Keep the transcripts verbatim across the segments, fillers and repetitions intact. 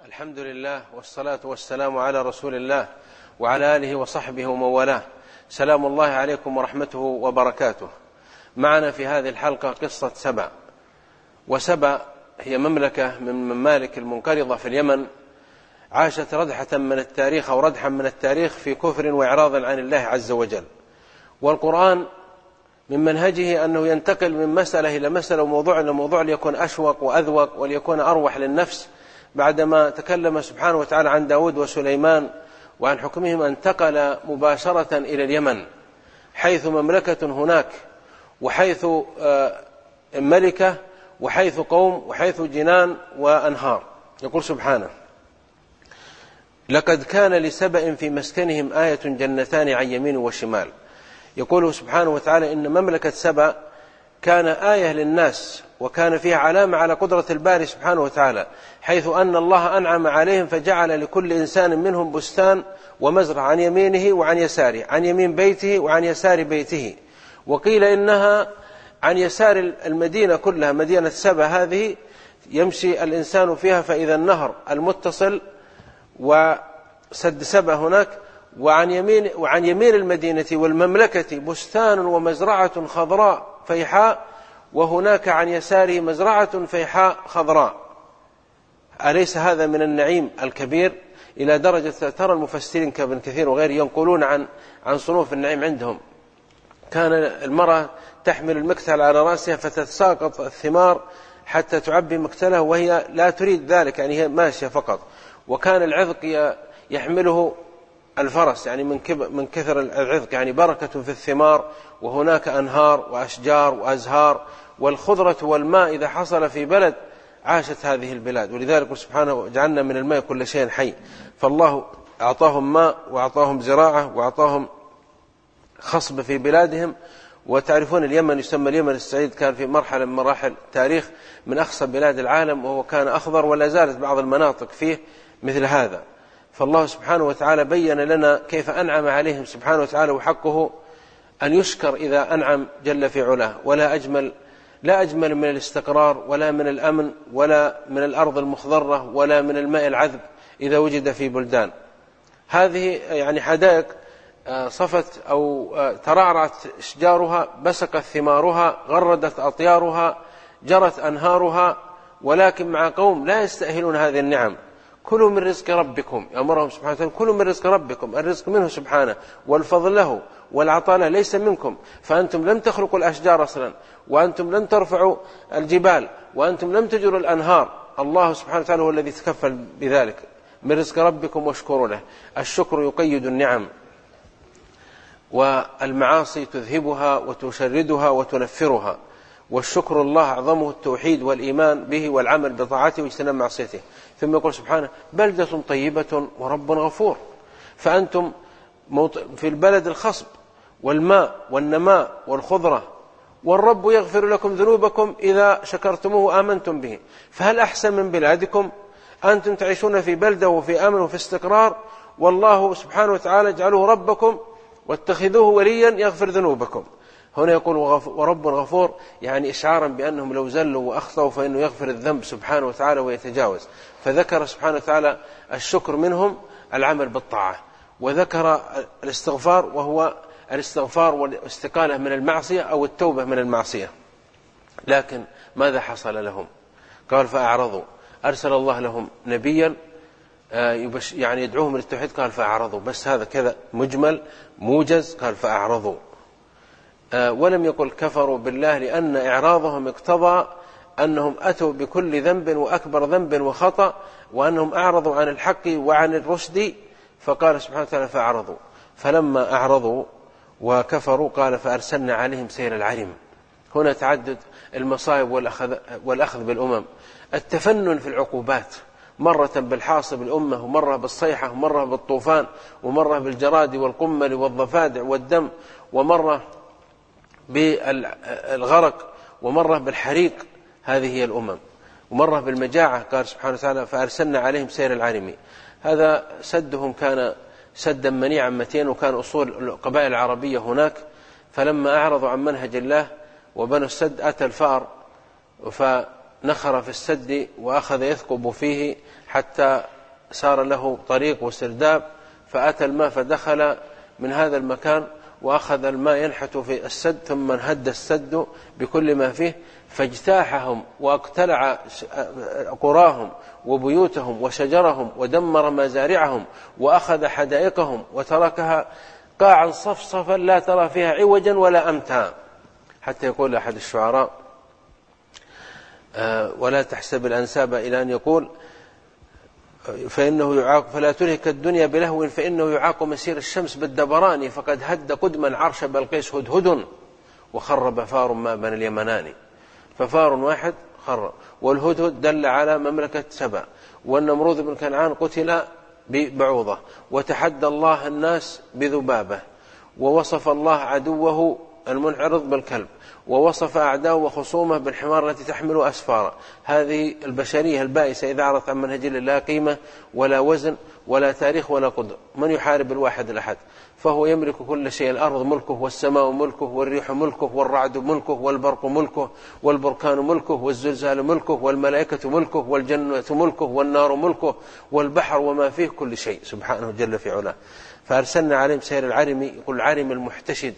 الحمد لله والصلاة والسلام على رسول الله وعلى آله وصحبه ومن والاه. سلام الله عليكم ورحمته وبركاته. معنا في هذه الحلقة قصة سبأ. وسبأ هي مملكة من ممالك المنقرضة في اليمن، عاشت ردحة من التاريخ أو ردحا من التاريخ في كفر وإعراض عن الله عز وجل. والقرآن من منهجه أنه ينتقل من مسألة إلى مسألة وموضوع إلى موضوع ليكون أشوق وأذوق وليكون أروح للنفس. بعدما تكلم سبحانه وتعالى عن داود وسليمان وعن حكمهم، انتقل مباشرة إلى اليمن، حيث مملكة هناك، وحيث ملكة، وحيث قوم، وحيث جنان وأنهار. يقول سبحانه: لقد كان لسبأ في مسكنهم آية جنتان عن يمين وشمال. يقول سبحانه وتعالى إن مملكة سبأ كان آية للناس، وكان فيها علامة على قدرة الباري سبحانه وتعالى، حيث أن الله أنعم عليهم فجعل لكل إنسان منهم بستان ومزرعة عن يمينه وعن يساره، عن يمين بيته وعن يسار بيته. وقيل إنها عن يسار المدينة كلها، مدينة سبأ هذه يمشي الإنسان فيها فإذا النهر المتصل وسد سبأ هناك، وعن يمين وعن يمين المدينة والمملكة بستان ومزرعة خضراء فيحاء، وهناك عن يساره مزرعة فيحاء خضراء. أليس هذا من النعيم الكبير؟ إلى درجة ترى المفسرين كابن كثير وغيره ينقلون عن عن صنوف النعيم عندهم. كان المرأة تحمل المكتل على رأسها فتتساقط الثمار حتى تعبي مكتلها وهي لا تريد ذلك، يعني هي ماشية فقط. وكان العذق يحمله الفرس، يعني من من كثر العذق، يعني بركة في الثمار، وهناك أنهار وأشجار وأزهار، والخضرة والماء إذا حصل في بلد عاشت هذه البلاد. ولذلك سبحانه جعلنا من الماء كل شيء حي. فالله أعطاهم ماء وأعطاهم زراعة وأعطاهم خصب في بلادهم. وتعرفون اليمن يسمى اليمن السعيد، كان في مرحلة من مراحل التاريخ من أخصب بلاد العالم، وهو كان أخضر، ولا زالت بعض المناطق فيه مثل هذا. فالله سبحانه وتعالى بين لنا كيف أنعم عليهم سبحانه وتعالى، وحقه أن يشكر إذا أنعم جل في علاه. ولا أجمل لا أجمل من الاستقرار، ولا من الأمن، ولا من الأرض المخضرة، ولا من الماء العذب إذا وجد في بلدان. هذه يعني حدائق صفت أو ترعرعت أشجارها، بسقت ثمارها، غردت أطيارها، جرت أنهارها، ولكن مع قوم لا يستأهلون هذه النعم. كلوا من رزق ربكم، أمرهم سبحانه وتعالى: كلوا من رزق ربكم. الرزق منه سبحانه، والفضل له، والعطاء له، ليس منكم. فأنتم لم تخلقوا الأشجار أصلا، وأنتم لم ترفعوا الجبال، وأنتم لم تجروا الأنهار. الله سبحانه وتعالى هو الذي تكفل بذلك. من رزق ربكم واشكروا له. الشكر يقيد النعم، والمعاصي تذهبها وتشردها وتنفرها. والشكر الله أعظمه التوحيد والإيمان به والعمل بطاعته واجتناب معصيته. ثم يقول سبحانه: بلدة طيبة ورب غفور. فأنتم في البلد الخصب والماء والنماء والخضرة، والرب يغفر لكم ذنوبكم إذا شكرتموه وآمنتم به. فهل أحسن من بلادكم؟ أنتم تعيشون في بلدة وفي أمن وفي استقرار، والله سبحانه وتعالى اجعلوه ربكم واتخذوه وليا يغفر ذنوبكم. هنا يقول ورب غفور، يعني إشعارا بأنهم لو زلوا وأخطأوا فإنه يغفر الذنب سبحانه وتعالى ويتجاوز. فذكر سبحانه وتعالى الشكر منهم العمل بالطاعة، وذكر الاستغفار وهو الاستغفار والاستقالة من المعصية أو التوبة من المعصية. لكن ماذا حصل لهم؟ قال: فأعرضوا. أرسل الله لهم نبيا يعني يدعوهم للتوحيد، قال: فأعرضوا. بس هذا كذا مجمل موجز، قال: فأعرضوا. ولم يقل كفروا بالله، لأن إعراضهم اقتضى أنهم أتوا بكل ذنب وأكبر ذنب وخطأ، وأنهم أعرضوا عن الحق وعن الرشد. فقال سبحانه وتعالى: فأعرضوا. فلما أعرضوا وكفروا قال: فأرسلنا عليهم سيل العرم. هنا تعدد المصائب والأخذ, والأخذ بالأمم، التفنن في العقوبات، مرة بالحاصب الأمة، ومرة بالصيحة، ومرة بالطوفان، ومرة بالجراد والقمل والضفادع والدم، ومرة بالغرق، ومرة بالحريق. هذه هي الأمم. ومرة بالمجاعة، قال سبحانه وتعالى: فأرسلنا عليهم سيل العرم. هذا سدهم كان سدا منيعا متين، وكان أصول القبائل العربية هناك. فلما أعرضوا عن منهج الله وبنوا السد أتى الفأر نخر في السد وأخذ يثقب فيه حتى صار له طريق وسرداب، فأتى الماء فدخل من هذا المكان وأخذ الماء ينحت في السد، ثم انهد السد بكل ما فيه فاجتاحهم واقتلع قراهم وبيوتهم وشجرهم ودمر مزارعهم وأخذ حدائقهم وتركها قاعا صفصفا لا ترى فيها عوجا ولا أمتا. حتى يقول أحد الشعراء: ولا تحسب الأنساب إلى أن يقول فإنه يعاق فلا تلهك الدنيا بلهو فإنه يعاق مسير الشمس بالدبران، فقد هد قدما عرش بلقيس هدهد وخرب فار ما بنى اليمنان. ففار واحد خرب، والهدهد دل على مملكة سبأ، والنمرود بن كنعان قتل ببعوضة، وتحدى الله الناس بذبابة، ووصف الله عدوه المنعرض بالكلب، ووصف أعداءه وخصومه بالحمار التي تحمل أسفارا. هذه البشرية البائسة إذا عرضت عن منهج الله لا قيمة ولا وزن ولا تاريخ ولا قدر. من يحارب الواحد الأحد؟ فهو يملك كل شيء، الأرض ملكه، والسماء ملكه، والريح ملكه، والرعد ملكه، والبرق ملكه، والبركان ملكه، والزلزال ملكه، والملائكة ملكه، والجنة ملكه، والنار ملكه، والبحر وما فيه، كل شيء سبحانه جل في علاه. فأرسلنا عليهم سير العرم، يقول العرم المحتشد،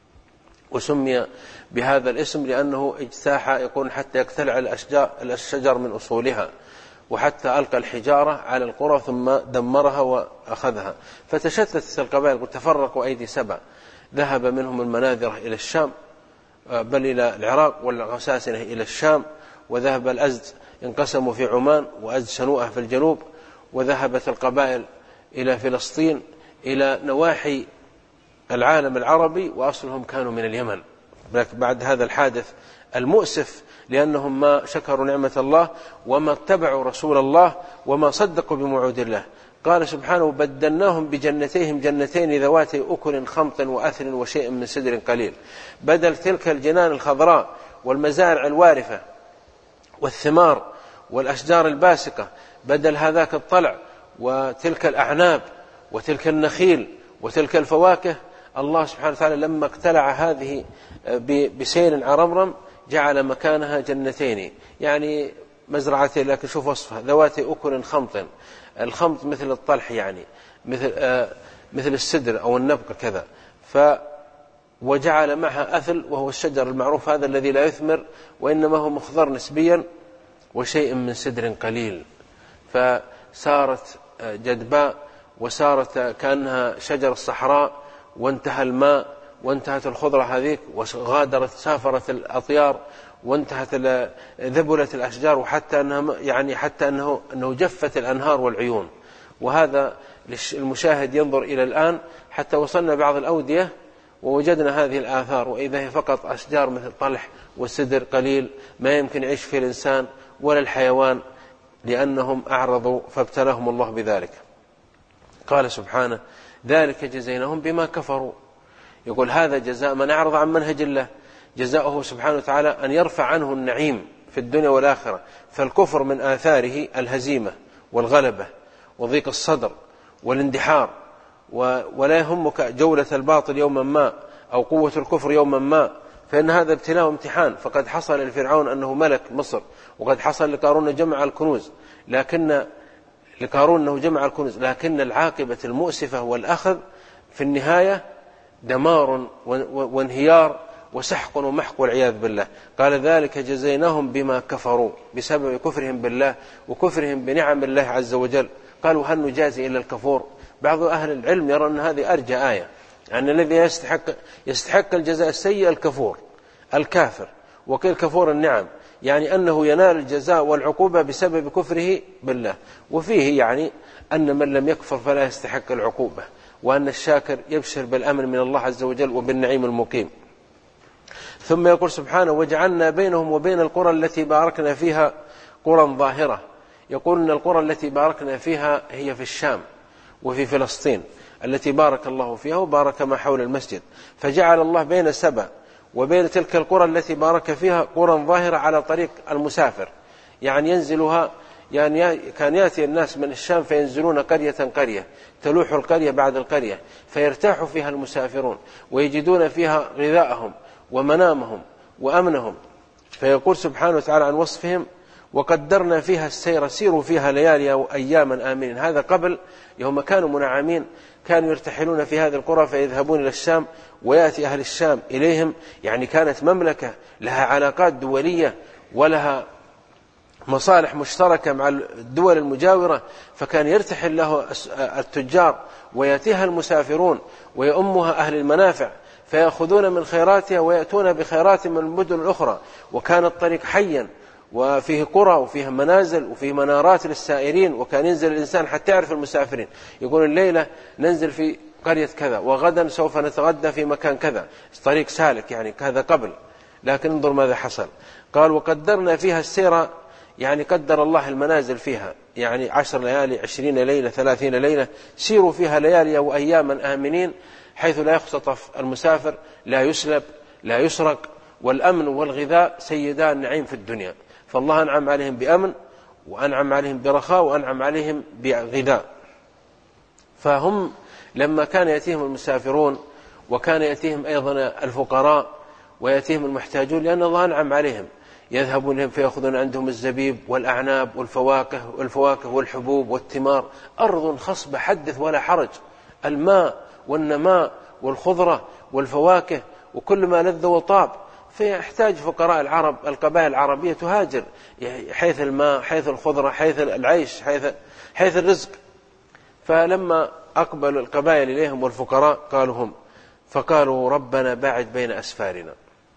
وسمي بهذا الاسم لأنه اجتاح يقول حتى يقتلع الشجر من أصولها، وحتى ألقى الحجارة على القرى ثم دمرها وأخذها. فتشتت القبائل وتفرقوا أيدي سبع، ذهب منهم المناذرة إلى الشام، بل إلى العراق، والغساسنة إلى الشام، وذهب الأزد انقسموا في عمان، وأزد شنوءة في الجنوب، وذهبت القبائل إلى فلسطين، إلى نواحي العالم العربي، وأصلهم كانوا من اليمن. بعد هذا الحادث المؤسف، لأنهم ما شكروا نعمة الله وما اتبعوا رسول الله وما صدقوا بموعود الله. قال سبحانه: بدلناهم بجنتيهم جنتين ذواتي أكل خمط وأثل وشيء من سدر قليل. بدل تلك الجنان الخضراء والمزارع الوارفة والثمار والأشجار الباسقة، بدل هذاك الطلع وتلك الأعناب وتلك النخيل وتلك الفواكه، الله سبحانه وتعالى لما اقتلع هذه بسيل عرمرم جعل مكانها جنتين، يعني مزرعتين، لكن شوف وصفها: ذواتي أكل خمط. الخمط مثل الطلح، يعني مثل آه مثل السدر أو النبق كذا. ف وجعل معها أثل، وهو الشجر المعروف هذا الذي لا يثمر وإنما هو مخضر نسبيا، وشيء من سدر قليل. فصارت جدباء، وصارت كأنها شجر الصحراء، وانتهى الماء، وانتهت الخضرة هذيك، وغادرت سافرت الأطيار، وانتهت ذبلت الأشجار، وحتى أنها يعني حتى أنه أنه جفت الأنهار والعيون. وهذا المشاهد ينظر إلى الآن حتى وصلنا بعض الأودية ووجدنا هذه الآثار، وإذا هي فقط أشجار مثل طلح وسدر قليل ما يمكن يعيش فيه الإنسان ولا الحيوان، لأنهم أعرضوا فابتلاهم الله بذلك. قال سبحانه: ذلك جزيناهم بما كفروا. يقول هذا جزاء من أعرض عن منهج الله، جزاؤه سبحانه وتعالى أن يرفع عنه النعيم في الدنيا والآخرة. فالكفر من آثاره الهزيمة والغلبة وضيق الصدر والاندحار، ولا يهمك جولة الباطل يوما ما أو قوة الكفر يوما ما، فإن هذا ابتلاء وامتحان. فقد حصل لفرعون أنه ملك مصر، وقد حصل لقارون جمع الكنوز، لكن لقارون أنه جمع الكنوز، لكن العاقبة المؤسفة والأخذ في النهاية دمار وانهيار وسحق ومحق والعياذ بالله. قال: ذلك جزيناهم بما كفروا، بسبب كفرهم بالله وكفرهم بنعم الله عز وجل. قالوا: هل نجازي إلا الكفور؟ بعض أهل العلم يرى أن هذه أرجى آية، أن الذي يستحق, يستحق الجزاء السيء الكفور الكافر، وقيل كفور النعم، يعني أنه ينال الجزاء والعقوبة بسبب كفره بالله. وفيه يعني أن من لم يكفر فلا يستحق العقوبة، وأن الشاكر يبشر بالأمن من الله عز وجل وبالنعيم المقيم. ثم يقول سبحانه: وجعلنا بينهم وبين القرى التي باركنا فيها قرى ظاهرة. يقول أن القرى التي باركنا فيها هي في الشام وفي فلسطين التي بارك الله فيها، وبارك ما حول المسجد. فجعل الله بين سبأ وبين تلك القرى التي بارك فيها قرى ظاهرة على طريق المسافر، يعني ينزلها، يعني كان يأتي الناس من الشام فينزلون قرية قرية، تلوح القرية بعد القرية، فيرتاح فيها المسافرون ويجدون فيها غذاءهم ومنامهم وأمنهم. فيقول سبحانه وتعالى عن وصفهم: وقدرنا فيها السير سيروا فيها ليالي وأياما آمنين. هذا قبل يوم كانوا منعمين، كانوا يرتحلون في هذه القرى فيذهبون إلى الشام ويأتي أهل الشام إليهم، يعني كانت مملكة لها علاقات دولية ولها مصالح مشتركة مع الدول المجاورة، فكان يرتحل له التجار ويأتيها المسافرون ويؤمها أهل المنافع فيأخذون من خيراتها ويأتون بخيرات من المدن الأخرى. وكان الطريق حيا وفيه قرى وفيه منازل وفيه منارات للسائرين، وكان ينزل الإنسان حتى يعرف المسافرين، يقول الليلة ننزل في قرية كذا وغدا سوف نتغدى في مكان كذا، طريق سالك يعني هذا قبل. لكن انظر ماذا حصل، قال وقدرنا فيها السير، يعني قدر الله المنازل فيها، يعني عشر ليالي عشرين ليلة ثلاثين ليلة، سيروا فيها ليالي وأياما آمنين حيث لا يختطف المسافر، لا يسلب لا يسرق، والأمن والغذاء سيدا النعيم في الدنيا. فالله أنعم عليهم بأمن وأنعم عليهم برخاء وأنعم عليهم بغذاء. فهم لما كان يأتيهم المسافرون وكان يأتيهم أيضا الفقراء ويأتيهم المحتاجون، لأن الله أنعم عليهم، يذهبون لهم فيأخذون عندهم الزبيب والأعناب والفواكه والفواكه والحبوب والثمار، أرض خصبة حدث ولا حرج، الماء والنماء والخضرة والفواكه وكل ما لذ وطاب. فيحتاج فقراء العرب القبائل العربية تهاجر حيث الماء حيث الخضرة حيث العيش حيث, حيث الرزق. فلما أقبل القبائل إليهم والفقراء قالوا هم فقالوا ربنا باعد بين أسفارنا،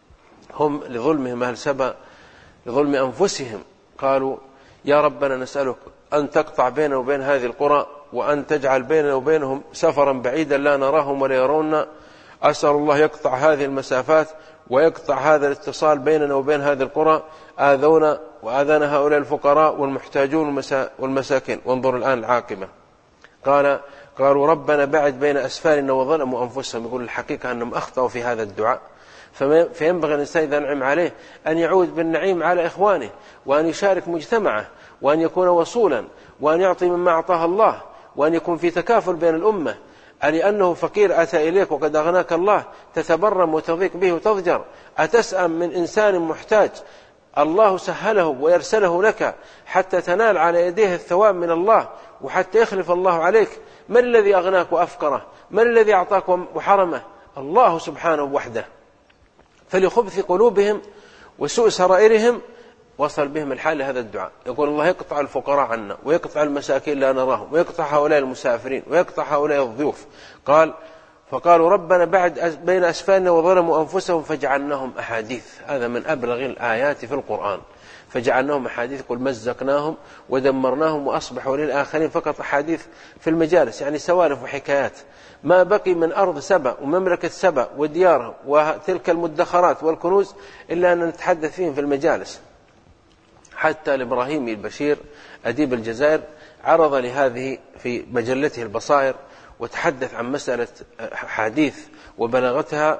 هم لظلمهم أهل سبأ لظلم أنفسهم قالوا يا ربنا نسألك أن تقطع بيننا وبين هذه القرى وأن تجعل بيننا وبينهم سفرا بعيدا لا نراهم ولا يرونا. أسأل الله يقطع هذه المسافات ويقطع هذا الاتصال بيننا وبين هذه القرى، آذونا وآذان هؤلاء الفقراء والمحتاجون والمساكين. وانظر الآن العاقبة، قال قالوا ربنا بعد بين أسفارنا وظلموا أنفسهم. يقول الحقيقة أنهم أخطأوا في هذا الدعاء، فينبغي الإنسان إذا أنعم عليه أن يعود بالنعيم على إخوانه وأن يشارك مجتمعه وأن يكون وصولا وأن يعطي مما أعطاه الله وأن يكون في تكافل بين الأمة. لأنه فقير أتى إليك وقد أغناك الله تتبرم وتضيق به وتضجر، أتسأم من إنسان محتاج الله سهله ويرسله لك حتى تنال على يديه الثواب من الله وحتى يخلف الله عليك؟ من الذي أغناك وأفقره؟ من الذي أعطاك وحرمه؟ الله سبحانه وحده. فلخبث قلوبهم وسوء سرائرهم وصل بهم الحال لهذا الدعاء. يقول الله يقطع الفقراء عنا ويقطع المساكين لا نراهم ويقطع هؤلاء المسافرين ويقطع هؤلاء الضيوف. قال فقالوا ربنا بعد بين أسفارنا وظلموا أنفسهم فجعلناهم أحاديث. هذا من أبلغ الآيات في القرآن، فجعلناهم أحاديث قل مزقناهم ودمرناهم وأصبحوا للآخرين فقط أحاديث في المجالس، يعني سوالف وحكايات. ما بقي من أرض سبأ ومملكة سبأ وديارها وتلك المدخرات والكنوز إلا أن نتحدث فيهم في المجالس. حتى الإبراهيمي البشير أديب الجزائر عرض لهذه في مجلته البصائر وتحدث عن مسألة حديث وبلاغتها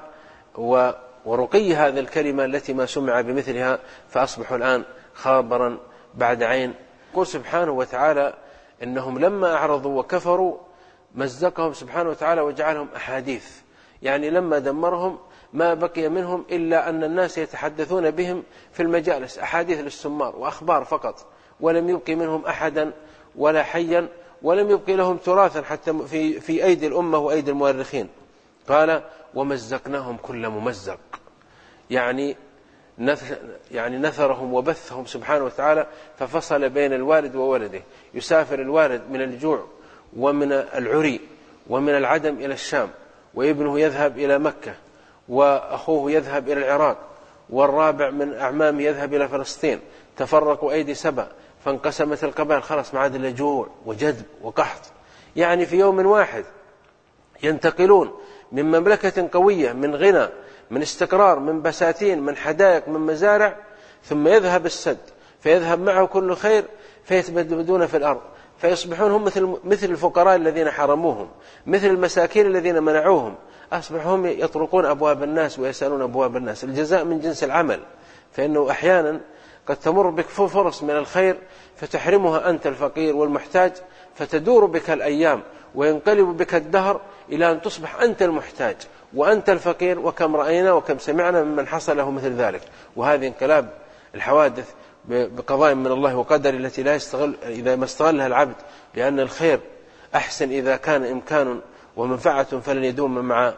ورقي هذه الكلمة التي ما سمع بمثلها، فأصبحوا الآن خابرا بعد عين. يقول سبحانه وتعالى إنهم لما أعرضوا وكفروا مزقهم سبحانه وتعالى وجعلهم أحاديث، يعني لما دمرهم ما بقي منهم إلا أن الناس يتحدثون بهم في المجالس، أحاديث للسمار وأخبار فقط، ولم يبقي منهم أحدا ولا حيا، ولم يبقي لهم تراثا حتى في, في أيدي الأمة وأيدي المؤرخين. قال ومزقناهم كل ممزق، يعني يعني نثرهم وبثهم سبحانه وتعالى، ففصل بين الوالد وولده. يسافر الوالد من الجوع ومن العري ومن العدم إلى الشام، وابنه يذهب إلى مكة، وأخوه يذهب إلى العراق، والرابع من أعمامه يذهب إلى فلسطين. تفرقوا أيدي سبأ فانقسمت القبائل، خلص ما عاد إلا جوع وجدب وقحط. يعني في يوم واحد ينتقلون من مملكة قوية من غنى من استقرار من بساتين من حدائق من مزارع، ثم يذهب السد فيذهب معه كل خير فيتبددون في الأرض، فيصبحون هم مثل مثل الفقراء الذين حرموهم، مثل المساكين الذين منعوهم. أصبحوا هم يطرقون أبواب الناس ويسألون أبواب الناس. الجزاء من جنس العمل، فإنه أحيانا قد تمر بك فرص من الخير فتحرمها أنت الفقير والمحتاج، فتدور بك الأيام وينقلب بك الدهر إلى أن تصبح أنت المحتاج وأنت الفقير. وكم رأينا وكم سمعنا ممن حصل له مثل ذلك. وهذه انقلاب الحوادث بقضاء من الله وقدر التي لا يستغل إذا ما استغلها العبد، لأن الخير أحسن إذا كان إمكان ومنفعة فلن يدوم مع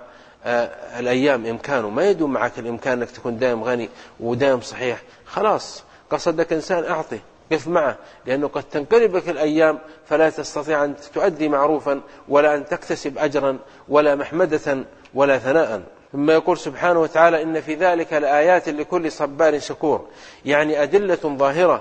الأيام إمكانه، ما يدوم معك الإمكان أنك تكون دائم غني ودائم صحيح. خلاص قصدك إنسان أعطي، قف معه، لأنه قد تنقلبك الأيام فلا تستطيع أن تؤدي معروفا ولا أن تكتسب أجرا ولا محمدة ولا ثناء. ثم يقول سبحانه وتعالى إن في ذلك لآيات لكل صبار شكور، يعني أدلة ظاهرة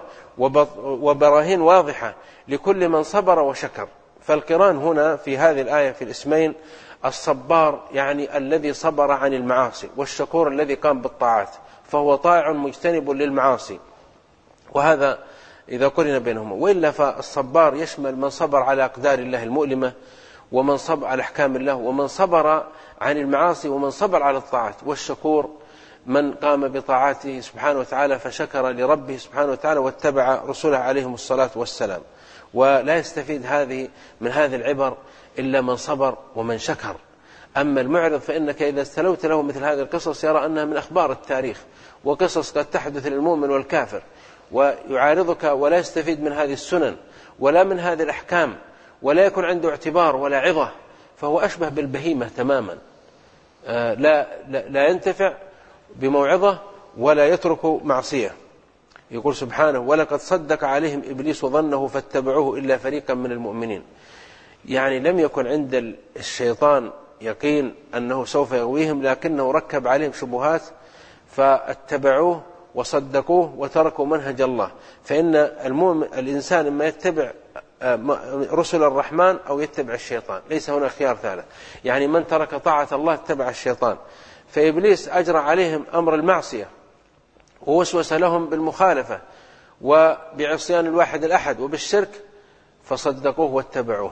وبراهين واضحة لكل من صبر وشكر. فالقران هنا في هذه الآية في الاسمين، الصبار يعني الذي صبر عن المعاصي، والشكور الذي قام بالطاعات، فهو طائع مجتنب للمعاصي، وهذا إذا قرن بينهما. وإلا فالصبار يشمل من صبر على أقدار الله المؤلمة، ومن صبر على أحكام الله، ومن صبر عن المعاصي، ومن صبر على الطاعات. والشكور من قام بطاعاته سبحانه وتعالى فشكر لربه سبحانه وتعالى واتبع رسوله عليهم الصلاة والسلام. ولا يستفيد هذه من هذه العبر إلا من صبر ومن شكر. أما المعرض فإنك إذا استلوت له مثل هذه القصص يرى أنها من أخبار التاريخ، وقصص قد تحدث للمؤمن والكافر، ويعارضك ولا يستفيد من هذه السنن ولا من هذه الأحكام، ولا يكون عنده اعتبار ولا عظة، فهو أشبه بالبهيمة تماما، لا, لا, لا ينتفع بموعظة ولا يترك معصية. يقول سبحانه ولقد صدق عليهم إبليس ظنه فاتبعوه إلا فريقا من المؤمنين. يعني لم يكن عند الشيطان يقين أنه سوف يغويهم، لكنه ركب عليهم شبهات فاتبعوه وصدقوه وتركوا منهج الله. فإن المؤمن الإنسان إما يتبع رسل الرحمن أو يتبع الشيطان، ليس هنا خيار ثالث. يعني من ترك طاعة الله اتبع الشيطان. فإبليس أجرى عليهم أمر المعصية ووسوس لهم بالمخالفة وبعصيان الواحد الأحد وبالشرك، فصدقوه واتبعوه.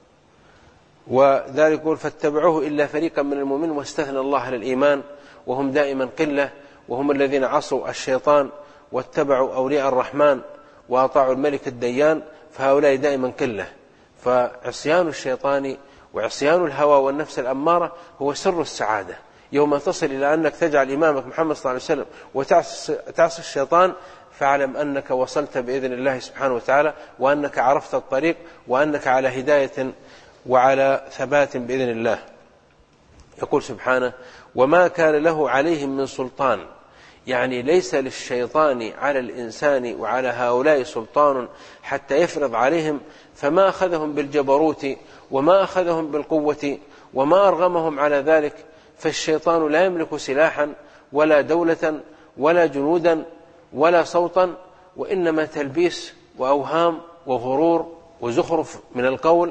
وذلك يقول فاتبعوه إلا فريقا من المؤمنين، واستثنى الله على الإيمان، وهم دائما قلة، وهم الذين عصوا الشيطان واتبعوا أولياء الرحمن وأطاعوا الملك الديان، فهؤلاء دائما قلة. فعصيان الشيطان وعصيان الهوى والنفس الأمارة هو سر السعادة. يوم تصل إلى أنك تجعل إمامك محمد صلى الله عليه وسلم وتعصي الشيطان، فاعلم أنك وصلت بإذن الله سبحانه وتعالى، وأنك عرفت الطريق، وأنك على هداية وعلى ثبات بإذن الله. يقول سبحانه وما كان له عليهم من سلطان، يعني ليس للشيطان على الإنسان وعلى هؤلاء سلطان حتى يفرض عليهم، فما أخذهم بالجبروت وما أخذهم بالقوة وما أرغمهم على ذلك. فالشيطان لا يملك سلاحا ولا دولة ولا جنودا ولا صوتا، وإنما تلبيس وأوهام وغرور وزخرف من القول.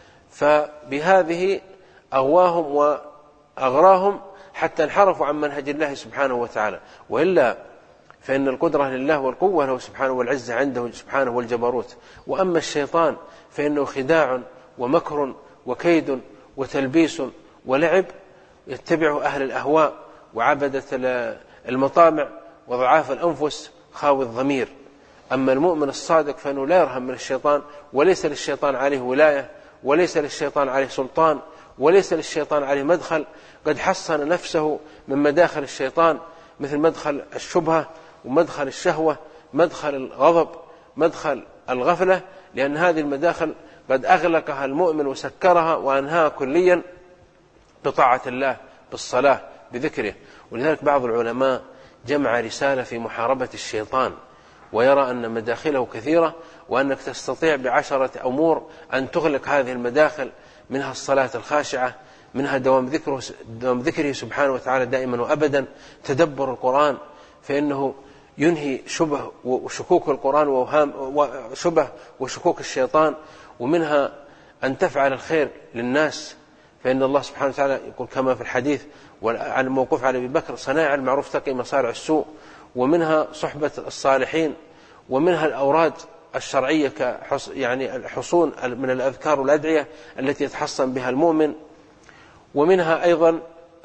فبهذه أغواهم وأغراهم حتى انحرفوا عن منهج الله سبحانه وتعالى. وإلا فإن القدرة لله والقوة له سبحانه والعزة عنده سبحانه والجبروت. وأما الشيطان فإنه خداع ومكر وكيد وتلبيس ولعب، يتبعه أهل الأهواء وعبدة المطامع وضعاف الأنفس خاوي الضمير. أما المؤمن الصادق فإنه لا يرهم من الشيطان، وليس للشيطان عليه ولاية، وليس للشيطان عليه سلطان، وليس للشيطان عليه مدخل. قد حصن نفسه من مداخل الشيطان، مثل مدخل الشبهة ومدخل الشهوة، مدخل الغضب، مدخل الغفلة، لأن هذه المداخل قد أغلقها المؤمن وسكرها وأنهاها كليا بطاعة الله، بالصلاة، بذكره. ولذلك بعض العلماء جمع رسالة في محاربة الشيطان، ويرى أن مداخله كثيرة، وأنك تستطيع بعشرة أمور أن تغلق هذه المداخل، منها الصلاة الخاشعة، منها دوام ذكره, دوام ذكره سبحانه وتعالى دائما وأبدا، تدبر القرآن فإنه ينهي شبه وشكوك القرآن ووهام وشبه وشكوك الشيطان. ومنها أن تفعل الخير للناس، فإن الله سبحانه وتعالى يقول كما في الحديث عن الموقوف على أبي بكر صنائع المعروف تقي مصارع السوء. ومنها صحبة الصالحين، ومنها الأوراد الشرعية كحص يعني الحصون من الأذكار والأدعية التي يتحصن بها المؤمن. ومنها أيضا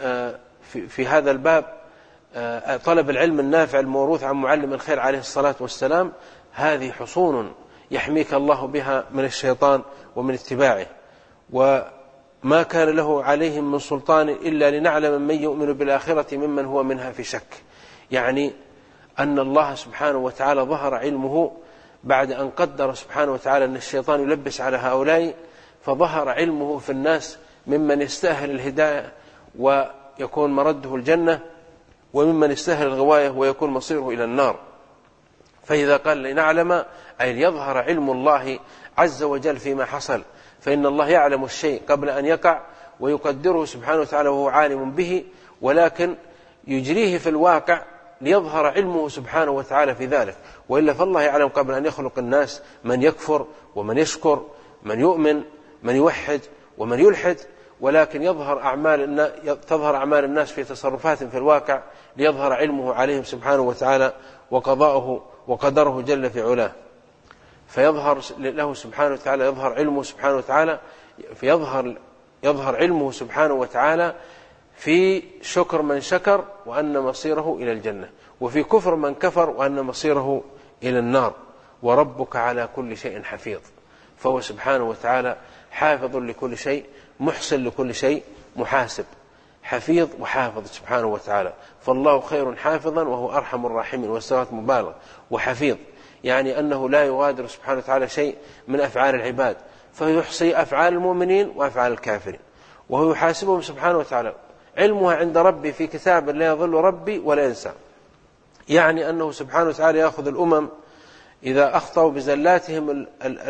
في هذا الباب طلب العلم النافع الموروث عن معلم الخير عليه الصلاة والسلام. هذه حصون يحميك الله بها من الشيطان ومن اتباعه. وما كان له عليهم من سلطان إلا لنعلم من يؤمن بالآخرة ممن هو منها في شك. يعني أن الله سبحانه وتعالى ظهر علمه بعد أن قدر سبحانه وتعالى أن الشيطان يلبس على هؤلاء، فظهر علمه في الناس ممن يستاهل الهداية ويكون مرده الجنة، وممن يستاهل الغواية ويكون مصيره إلى النار. فإذا قال لنعلم أي ليظهر علم الله عز وجل فيما حصل، فإن الله يعلم الشيء قبل أن يقع ويقدره سبحانه وتعالى وهو عالم به، ولكن يجريه في الواقع ليظهر علمه سبحانه وتعالى في ذلك. وإلا فالله يعلم قبل أن يخلق الناس من يكفر ومن يشكر، من يؤمن، من يوحد ومن يلحد، ولكن يظهر أعمال تظهر أعمال الناس في تصرفات في الواقع ليظهر علمه عليهم سبحانه وتعالى وقضاؤه وقدره جل في علاه. فيظهر له سبحانه وتعالى يظهر علمه سبحانه وتعالى فيظهر يظهر علمه سبحانه وتعالى في شكر من شكر وأن مصيره إلى الجنة، وفي كفر من كفر وأن مصيره إلى النار. وربك على كل شيء حفيظ، فهو سبحانه وتعالى حافظ لكل شيء، محسن لكل شيء، محاسب، حفيظ وحافظ سبحانه وتعالى. فالله خير حافظا وهو أرحم الراحمين، والصيغة مبالغة. وحفيظ يعني أنه لا يغادر سبحانه وتعالى شيء من أفعال العباد، فيحصي أفعال المؤمنين وأفعال الكافرين، وهو يحاسبهم سبحانه وتعالى. علمها عند ربي في كتاب لا يضل ربي ولا ينسى، يعني أنه سبحانه وتعالى يأخذ الأمم إذا أخطأوا بزلاتهم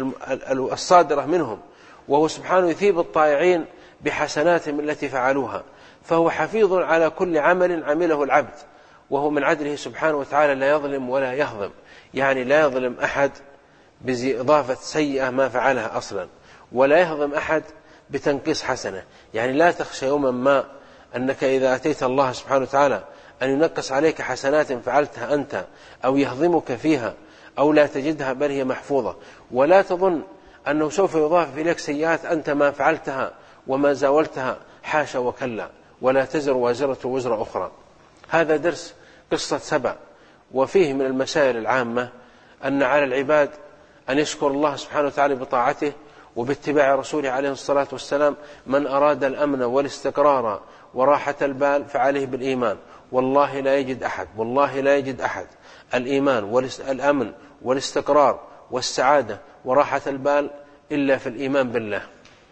الصادرة منهم، وهو سبحانه يثيب الطائعين بحسناتهم التي فعلوها. فهو حفيظ على كل عمل عمله العبد، وهو من عدله سبحانه وتعالى لا يظلم ولا يهضم، يعني لا يظلم أحد بإضافة سيئة ما فعلها أصلا، ولا يهضم أحد بتنقيص حسنة. يعني لا تخشى يوما ما أنك إذا أتيت الله سبحانه وتعالى أن ينقص عليك حسنات فعلتها أنت، أو يهضمك فيها، أو لا تجدها بل هي محفوظة. ولا تظن أنه سوف يضاف إليك سيئات أنت ما فعلتها وما زاولتها، حاشا وكلا، ولا تزر وازرة وزر أخرى. هذا درس قصة سبأ، وفيه من المسائل العامة أن على العباد أن يشكر الله سبحانه وتعالى بطاعته وباتباع رسوله عليه الصلاة والسلام. من أراد الأمن والاستقرار وراحة البال فعليه بالإيمان. والله لا يجد أحد والله لا يجد أحد الإيمان والأمن والاستقرار والسعادة وراحة البال إلا في الإيمان بالله.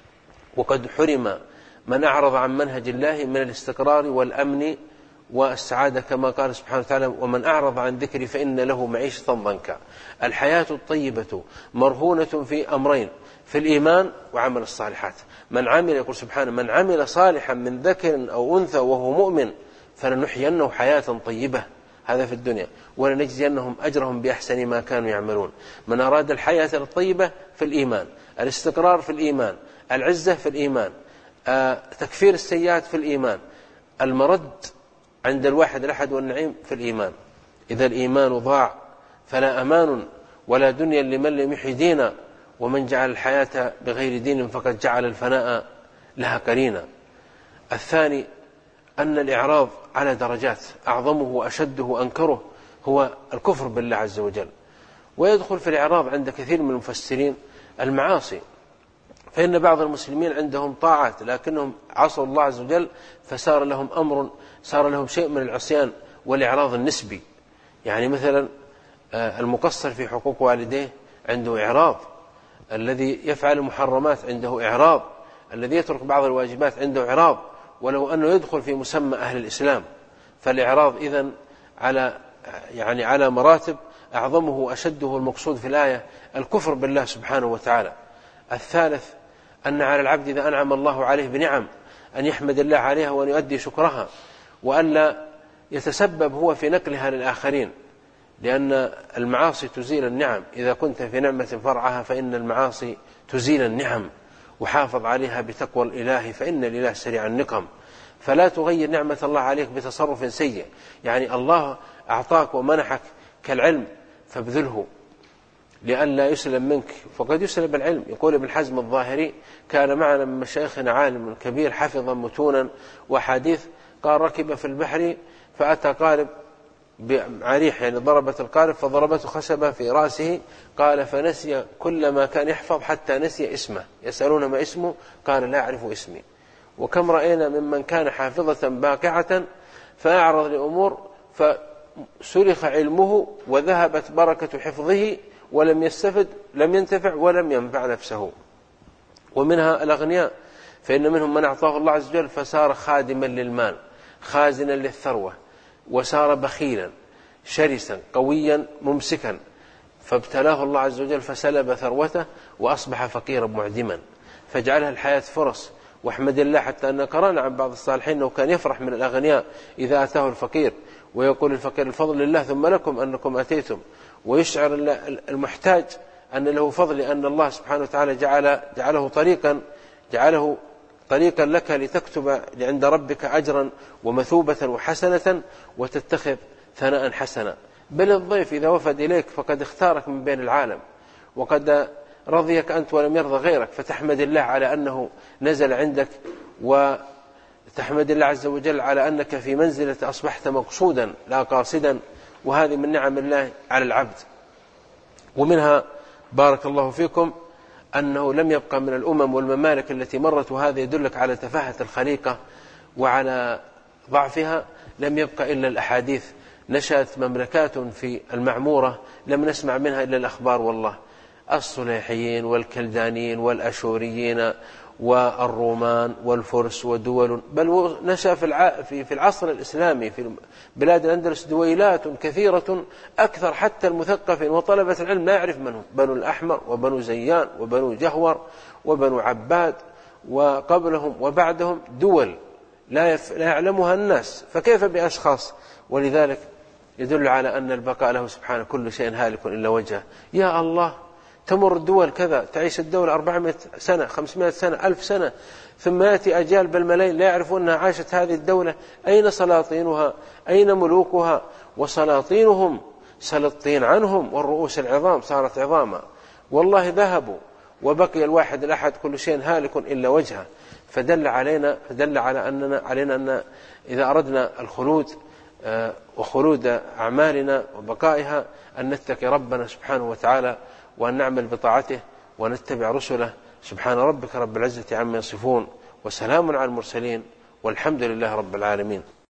وقد حرم من أعرض عن منهج الله من الاستقرار والأمن والسعادة، كما قال سبحانه وتعالى: ومن أعرض عن ذكري فإن له معيشة ضنكا. الحياة الطيبة مرهونة في أمرين: في الإيمان وعمل الصالحات. من عمل يقول سبحانه: من عمل صالحا من ذكر أو أنثى وهو مؤمن فلنحيينه حياة طيبة، هذا في الدنيا، ولنجزينهم أجرهم بأحسن ما كانوا يعملون. من أراد الحياة الطيبة في الإيمان، الاستقرار في الإيمان، العزة في الإيمان، آه، تكفير السيئات في الإيمان، المرد عند الواحد الأحد والنعيم في الإيمان. إذا الإيمان ضاع فلا أمان ولا دنيا لمن لم يحي دينا، ومن جعل الحياة بغير دين فقد جعل الفناء لها قرينا. الثاني أن الإعراض على درجات، أعظمه وأشده وأنكره هو الكفر بالله عز وجل. ويدخل في الإعراض عند كثير من المفسرين المعاصي، فإن بعض المسلمين عندهم طاعات لكنهم عصوا الله عز وجل، فصار لهم أمر صار لهم شيء من العصيان والإعراض النسبي. يعني مثلا المقصر في حقوق والديه عنده إعراض، الذي يفعل المحرمات عنده إعراض، الذي يترك بعض الواجبات عنده إعراض، ولو أنه يدخل في مسمى أهل الإسلام. فالإعراض إذن على يعني على مراتب، أعظمه وأشده المقصود في الآية الكفر بالله سبحانه وتعالى. الثالث أن على العبد إذا أنعم الله عليه بنعم أن يحمد الله عليها وأن يؤدي شكرها، وألا يتسبب هو في نقلها للآخرين، لأن المعاصي تزيل النعم. إذا كنت في نعمة فرعها فإن المعاصي تزيل النعم، وحافظ عليها بتقوى الإله فإن الإله سريع النقم. فلا تغير نعمة الله عليك بتصرف سيء. يعني الله أعطاك ومنحك كالعلم فابذله لئلا يسلم منك، فقد يسلب العلم. يقول ابن حزم الظاهري: كان معنا من مشايخنا عالم كبير حفظا متونا وحديث، قال: ركب في البحر فأتى قارب بعريح، يعني ضربت القارب فضربته خشبة في رأسه، قال: فنسي كل ما كان يحفظ حتى نسي اسمه. يسألون ما اسمه؟ قال: لا أعرف اسمي. وكم رأينا ممن كان حافظة باقعة فأعرض لأمور سلخ علمه وذهبت بركة حفظه ولم يستفد لم ينتفع ولم ينفع نفسه. ومنها الأغنياء، فإن منهم من أعطاه الله عز وجل فصار خادما للمال خازنا للثروة، وصار بخيلا شرسا قويا ممسكا، فابتلاه الله عز وجل فسلب ثروته وأصبح فقيرا معدما، فاجعلها الحياة فرص. واحمد الله حتى أن قرأنا عن بعض الصالحين أنه كان يفرح من الأغنياء إذا أتاه الفقير، ويقول الفقير الفضل لله ثم لكم أنكم أتيتم، ويشعر المحتاج أن له فضل، أن الله سبحانه وتعالى جعل جعله طريقا جعله طريقا لك لتكتب عند ربك أجرا ومثوبة وحسنة وتتخذ ثناء حسنا. بل الضيف إذا وفد إليك فقد اختارك من بين العالم، وقد رضيك أنت ولم يرضى غيرك، فتحمد الله على أنه نزل عندك، وتحمد الله عز وجل على أنك في منزلة أصبحت مقصودا لا قاصدا، وهذه من نعم الله على العبد. ومنها بارك الله فيكم أنه لم يبقى من الأمم والممالك التي مرت، وهذا يدلك على تفاهة الخليقة وعلى ضعفها، لم يبقى إلا الأحاديث. نشأت مملكات في المعمورة لم نسمع منها إلا الأخبار، والله الصليحيين والكلدانيين والأشوريين والرومان والفرس ودول، بل نشأ في العصر الإسلامي في بلاد الأندلس دويلات كثيرة أكثر، حتى المثقفين وطلبة العلم لا يعرف منهم، بنو الأحمر وبنو زيان وبنو جهور وبنو عباد، وقبلهم وبعدهم دول لا يعلمها الناس، فكيف بأشخاص؟ ولذلك يدل على أن البقاء له سبحانه، كل شيء هالك إلا وجهه. يا الله، تمر الدول كذا، تعيش الدولة أربعمائة سنة خمسمائة سنة ألف سنة، ثم يأتي أجيال بالملايين لا يعرفون أنها عاشت هذه الدولة. أين سلاطينها؟ أين ملوكها؟ وسلاطينهم سلطين عنهم، والرؤوس العظام صارت عظاما، والله ذهبوا وبقي الواحد الأحد، كل شيء هالك إلا وجهه. فدل علينا فدل على أننا علينا أن إذا أردنا الخلود وخلود أعمالنا وبقائها أن نتقي ربنا سبحانه وتعالى، وأن نعمل بطاعته ونتبع رسله. سبحان ربك رب العزة عما يصفون، وسلام على المرسلين، والحمد لله رب العالمين.